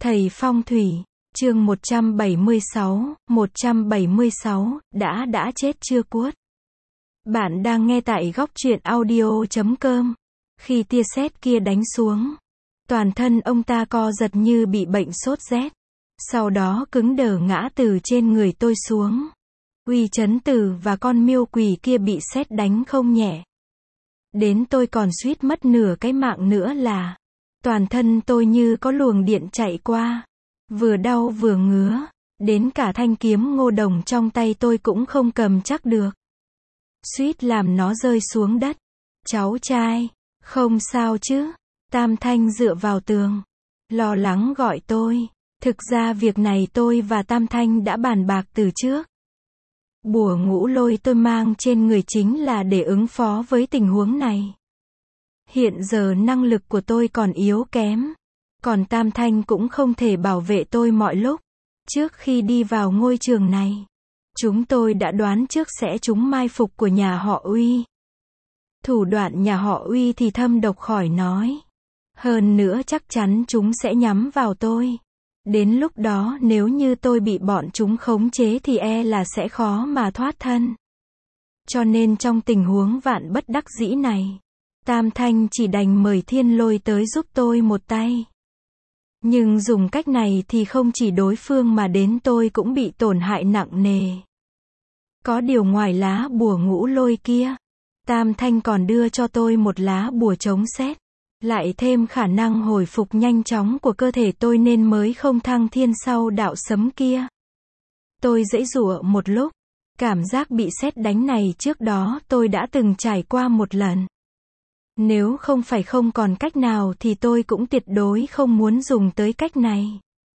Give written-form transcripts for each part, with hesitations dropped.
Thầy phong thủy, chương 176, đã chết chưa cuốt. Bạn đang nghe tại góc truyện audio.com. Khi tia sét kia đánh xuống, toàn thân ông ta co giật như bị bệnh sốt rét. Sau đó cứng đờ ngã từ trên người tôi xuống. Uy Chấn Tử và con miêu quỷ kia bị sét đánh không nhẹ. Đến tôi còn suýt mất nửa cái mạng nữa là. Toàn thân tôi như có luồng điện chạy qua. Vừa đau vừa ngứa. Đến cả thanh kiếm ngô đồng trong tay tôi cũng không cầm chắc được. Suýt làm nó rơi xuống đất. Cháu trai, không sao chứ? Tam Thanh dựa vào tường, lo lắng gọi tôi. Thực ra việc này tôi và Tam Thanh đã bàn bạc từ trước. Bùa ngũ lôi tôi mang trên người chính là để ứng phó với tình huống này. Hiện giờ năng lực của tôi còn yếu kém. Còn Tam Thanh cũng không thể bảo vệ tôi mọi lúc. Trước khi đi vào ngôi trường này, chúng tôi đã đoán trước sẽ trúng mai phục của nhà họ Uy. Thủ đoạn nhà họ Uy thì thâm độc khỏi nói. Hơn nữa chắc chắn chúng sẽ nhắm vào tôi. Đến lúc đó nếu như tôi bị bọn chúng khống chế thì e là sẽ khó mà thoát thân. Cho nên trong tình huống vạn bất đắc dĩ này, Tam Thanh chỉ đành mời Thiên Lôi tới giúp tôi một tay. Nhưng dùng cách này thì không chỉ đối phương mà đến tôi cũng bị tổn hại nặng nề. Có điều ngoài lá bùa ngũ lôi kia, Tam Thanh còn đưa cho tôi một lá bùa chống sét. Lại thêm khả năng hồi phục nhanh chóng của cơ thể tôi nên mới không thăng thiên sau đạo sấm kia. Tôi giãy giụa một lúc. Cảm giác bị sét đánh này trước đó tôi đã từng trải qua một lần. Nếu không phải không còn cách nào thì tôi cũng tuyệt đối không muốn dùng tới cách này.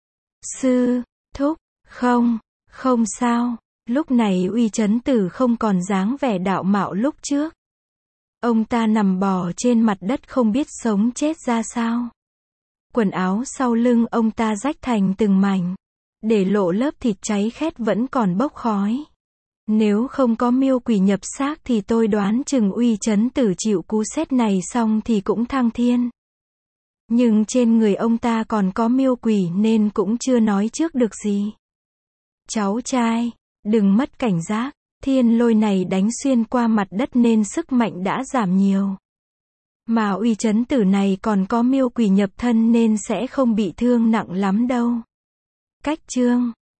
Sư thúc, không sao. Lúc này Uy Chấn Tử không còn dáng vẻ đạo mạo lúc trước. Ông ta nằm bò trên mặt đất không biết sống chết ra sao. Quần áo sau lưng ông ta rách thành từng mảnh, để lộ lớp thịt cháy khét vẫn còn bốc khói. Nếu không có miêu quỷ nhập xác thì tôi đoán chừng Uy Chấn Tử chịu cú sét này xong thì cũng thăng thiên. Nhưng trên người ông ta còn có miêu quỷ nên cũng chưa nói trước được gì. Cháu trai, đừng mất cảnh giác. Thiên lôi này đánh xuyên qua mặt đất nên sức mạnh đã giảm nhiều. Mà Uy Chấn Tử này còn có miêu quỷ nhập thân nên sẽ không bị thương nặng lắm đâu. Cách chương